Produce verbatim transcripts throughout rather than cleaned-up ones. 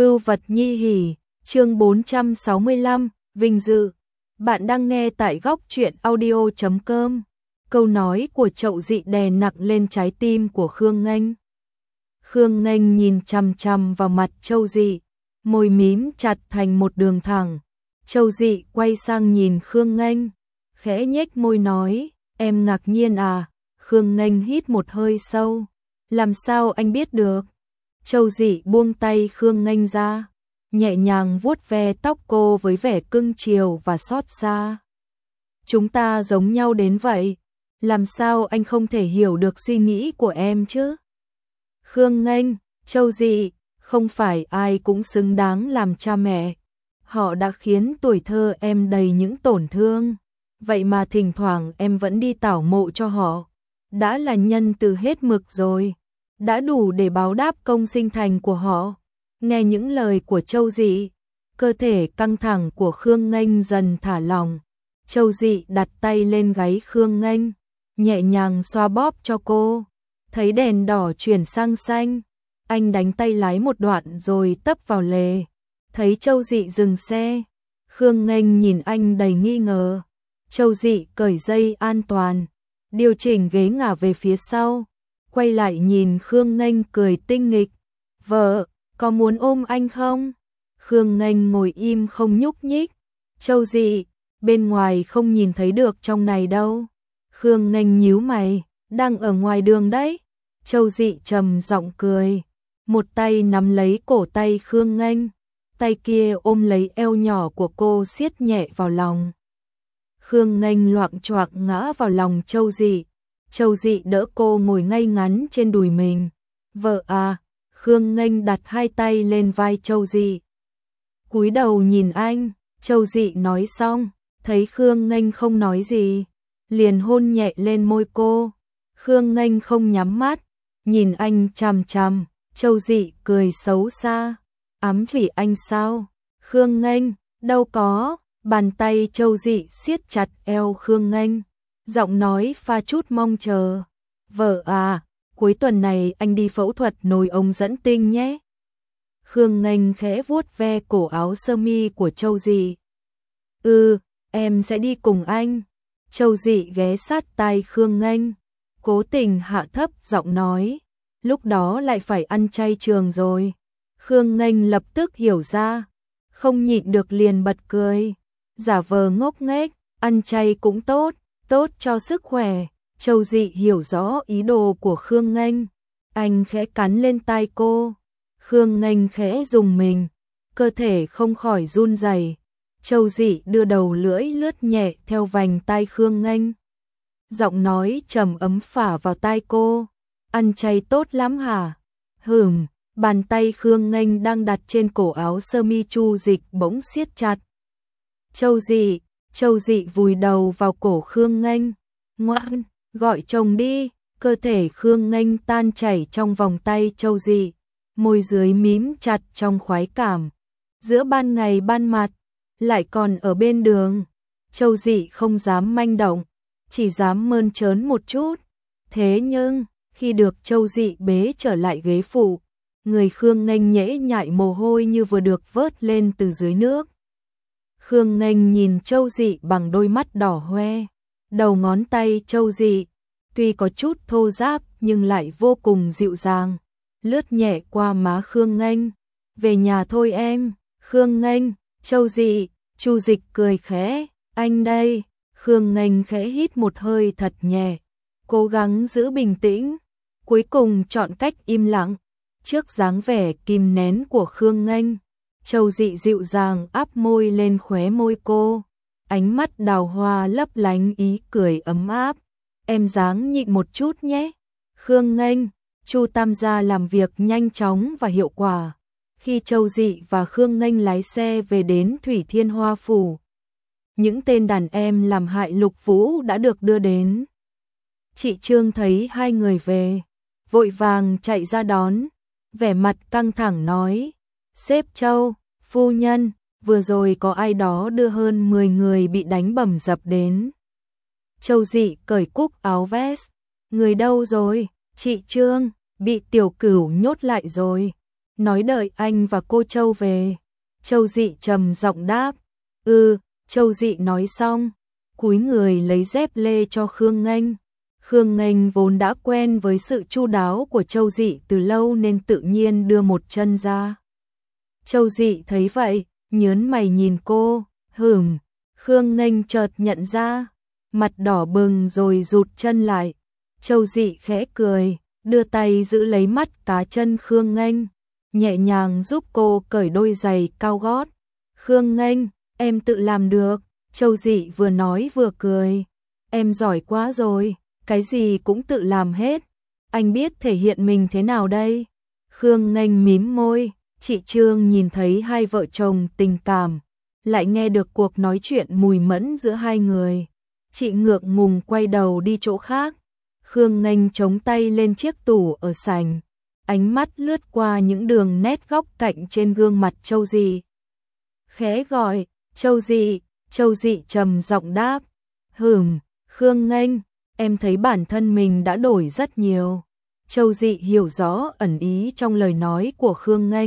Vưu vật nhi hỉ, chương bốn trăm sáu mươi lăm, vinh dự. Bạn đang nghe tại góc truyện audio chấm com. Câu nói của Chậu Dị đè nặng lên trái tim của Khương Nghênh. Khương Nghênh nhìn chằm chằm vào mặt Châu Dị, môi mím chặt thành một đường thẳng. Châu Dị quay sang nhìn Khương Nghênh, khẽ nhếch môi nói, em ngạc nhiên à? Khương Nghênh hít một hơi sâu, làm sao anh biết được? Châu Dị buông tay Khương Nghênh ra, nhẹ nhàng vuốt ve tóc cô với vẻ cưng chiều và xót xa. Chúng ta giống nhau đến vậy, làm sao anh không thể hiểu được suy nghĩ của em chứ? Khương Nghênh, Châu Dị, không phải ai cũng xứng đáng làm cha mẹ. Họ đã khiến tuổi thơ em đầy những tổn thương, vậy mà thỉnh thoảng em vẫn đi tảo mộ cho họ. Đã là nhân từ hết mực rồi, đã đủ để báo đáp công sinh thành của họ. Nghe những lời của Châu Dị, cơ thể căng thẳng của Khương Nghênh dần thả lỏng. Châu Dị đặt tay lên gáy Khương Nghênh, nhẹ nhàng xoa bóp cho cô. Thấy đèn đỏ chuyển sang xanh, anh đánh tay lái một đoạn rồi tấp vào lề. Thấy Châu Dị dừng xe, Khương Nghênh nhìn anh đầy nghi ngờ. Châu Dị cởi dây an toàn, điều chỉnh ghế ngả về phía sau, quay lại nhìn Khương Nghênh cười tinh nghịch. Vợ, có muốn ôm anh không? Khương Nghênh ngồi im không nhúc nhích. Châu Dị, bên ngoài không nhìn thấy được trong này đâu. Khương Nghênh nhíu mày, đang ở ngoài đường đấy. Châu Dị trầm giọng cười, một tay nắm lấy cổ tay Khương Nghênh, tay kia ôm lấy eo nhỏ của cô siết nhẹ vào lòng. Khương Nghênh loạng choạng ngã vào lòng Châu Dị. Châu Dị đỡ cô ngồi ngay ngắn trên đùi mình. Vợ à? Khương Nghênh đặt hai tay lên vai Châu Dị, cúi đầu nhìn anh. Châu Dị nói xong, thấy Khương Nghênh không nói gì, liền hôn nhẹ lên môi cô. Khương Nghênh không nhắm mắt, nhìn anh chằm chằm. Châu Dị cười xấu xa, ám vì anh sao? Khương Nghênh, đâu có. Bàn tay Châu Dị siết chặt eo Khương Nghênh, giọng nói pha chút mong chờ. Vợ à, cuối tuần này anh đi phẫu thuật nồi ống dẫn tinh nhé. Khương Nghênh khẽ vuốt ve cổ áo sơ mi của Châu Dị. Ừ, em sẽ đi cùng anh. Châu Dị ghé sát tai Khương Nghênh, cố tình hạ thấp giọng nói, lúc đó lại phải ăn chay trường rồi. Khương Nghênh lập tức hiểu ra, không nhịn được liền bật cười, giả vờ ngốc nghếch, ăn chay cũng tốt, tốt cho sức khỏe. Châu Dị hiểu rõ ý đồ của Khương Nghênh, anh khẽ cắn lên tai cô. Khương Nghênh khẽ rùng mình, cơ thể không khỏi run rẩy. Châu Dị đưa đầu lưỡi lướt nhẹ theo vành tai Khương Nghênh, giọng nói trầm ấm phả vào tai cô. Ăn chay tốt lắm hả? Hừm. Bàn tay Khương Nghênh đang đặt trên cổ áo sơ mi Chu Dịch bỗng siết chặt. Châu Dị, Châu Dị vùi đầu vào cổ Khương Nghênh. Ngoan, gọi chồng đi. Cơ thể Khương Nghênh tan chảy trong vòng tay Châu Dị, môi dưới mím chặt trong khoái cảm. Giữa ban ngày ban mặt, lại còn ở bên đường, Châu Dị không dám manh động, chỉ dám mơn trớn một chút. Thế nhưng, khi được Châu Dị bế trở lại ghế phụ, người Khương Nghênh nhễ nhại mồ hôi như vừa được vớt lên từ dưới nước. Khương Nghênh nhìn Châu Dị bằng đôi mắt đỏ hoe. Đầu ngón tay Châu Dị, tuy có chút thô ráp nhưng lại vô cùng dịu dàng, lướt nhẹ qua má Khương Nghênh. Về nhà thôi em. Khương Nghênh, Châu Dị, Chu Dịch cười khẽ. Anh đây. Khương Nghênh khẽ hít một hơi thật nhẹ, cố gắng giữ bình tĩnh, cuối cùng chọn cách im lặng. Trước dáng vẻ kìm nén của Khương Nghênh, Châu Dị dịu dàng áp môi lên khóe môi cô, ánh mắt đào hoa lấp lánh ý cười ấm áp. Em ráng nhịn một chút nhé. Khương Nghênh, Chu Tam gia làm việc nhanh chóng và hiệu quả. Khi Châu Dị và Khương Nghênh lái xe về đến Thủy Thiên Hoa Phủ, những tên đàn em làm hại Lục Vũ đã được đưa đến. Chị Trương thấy hai người về, vội vàng chạy ra đón, vẻ mặt căng thẳng nói, sếp Châu, phu nhân, vừa rồi có ai đó đưa hơn mười người bị đánh bầm dập đến. Châu Dị cởi cúc áo vest. Người đâu rồi? Chị Trương, bị Tiểu Cửu nhốt lại rồi. nói đợi anh và cô Châu về. Châu Dị trầm giọng đáp, "Ừ." Châu Dị nói xong, cúi người lấy dép lê cho Khương Nghênh. Khương Nghênh vốn đã quen với sự chu đáo của Châu Dị từ lâu nên tự nhiên đưa một chân ra. Châu Dị thấy vậy, nhớn mày nhìn cô, "Hửm." Khương Nghênh chợt nhận ra, mặt đỏ bừng rồi rụt chân lại. Châu Dị khẽ cười, đưa tay giữ lấy mắt cá chân Khương Nghênh, nhẹ nhàng giúp cô cởi đôi giày cao gót. "Khương Nghênh, em tự làm được." Châu Dị vừa nói vừa cười, "Em giỏi quá rồi, cái gì cũng tự làm hết. Anh biết thể hiện mình thế nào đây?" Khương Nghênh mím môi, chị Trương nhìn thấy hai vợ chồng tình cảm, lại nghe được cuộc nói chuyện mùi mẫn giữa hai người. Chị ngượng ngùng quay đầu đi chỗ khác. Khương Nghênh chống tay lên chiếc tủ ở sảnh, ánh mắt lướt qua những đường nét góc cạnh trên gương mặt Châu Dị. Khẽ gọi, "Châu Dị." Châu Dị trầm giọng đáp, "Hửm." "Khương Nghênh, em thấy bản thân mình đã đổi rất nhiều." Châu Dị hiểu rõ ẩn ý trong lời nói của Khương Nghênh.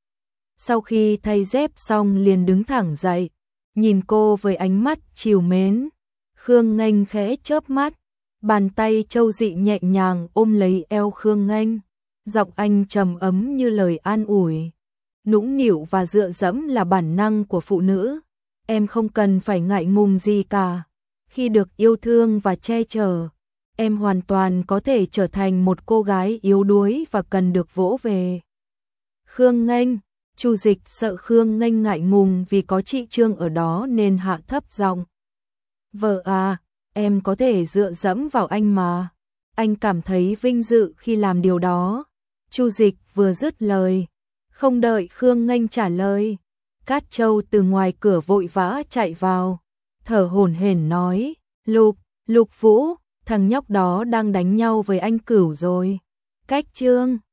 Sau khi thay dép xong liền đứng thẳng dậy, nhìn cô với ánh mắt trìu mến. Khương Nghênh khẽ chớp mắt, bàn tay Châu Dị nhẹ nhàng ôm lấy eo Khương Nghênh, giọng anh trầm ấm như lời an ủi. "Nũng nịu và dựa dẫm là bản năng của phụ nữ, em không cần phải ngại ngùng gì cả. Khi được yêu thương và che chở, em hoàn toàn có thể trở thành một cô gái yếu đuối và cần được vỗ về." Khương Nghênh, Chu Dịch sợ Khương Nghênh ngại ngùng vì có chị Trương ở đó nên hạ thấp giọng, "Vợ à, em có thể dựa dẫm vào anh mà. Anh cảm thấy vinh dự khi làm điều đó." Chu Dịch vừa dứt lời, không đợi Khương Nghênh trả lời, Cát Châu từ ngoài cửa vội vã chạy vào, thở hổn hển nói, "Lục, Lục Vũ, thằng nhóc đó đang đánh nhau với anh Cửu rồi." Cách Trương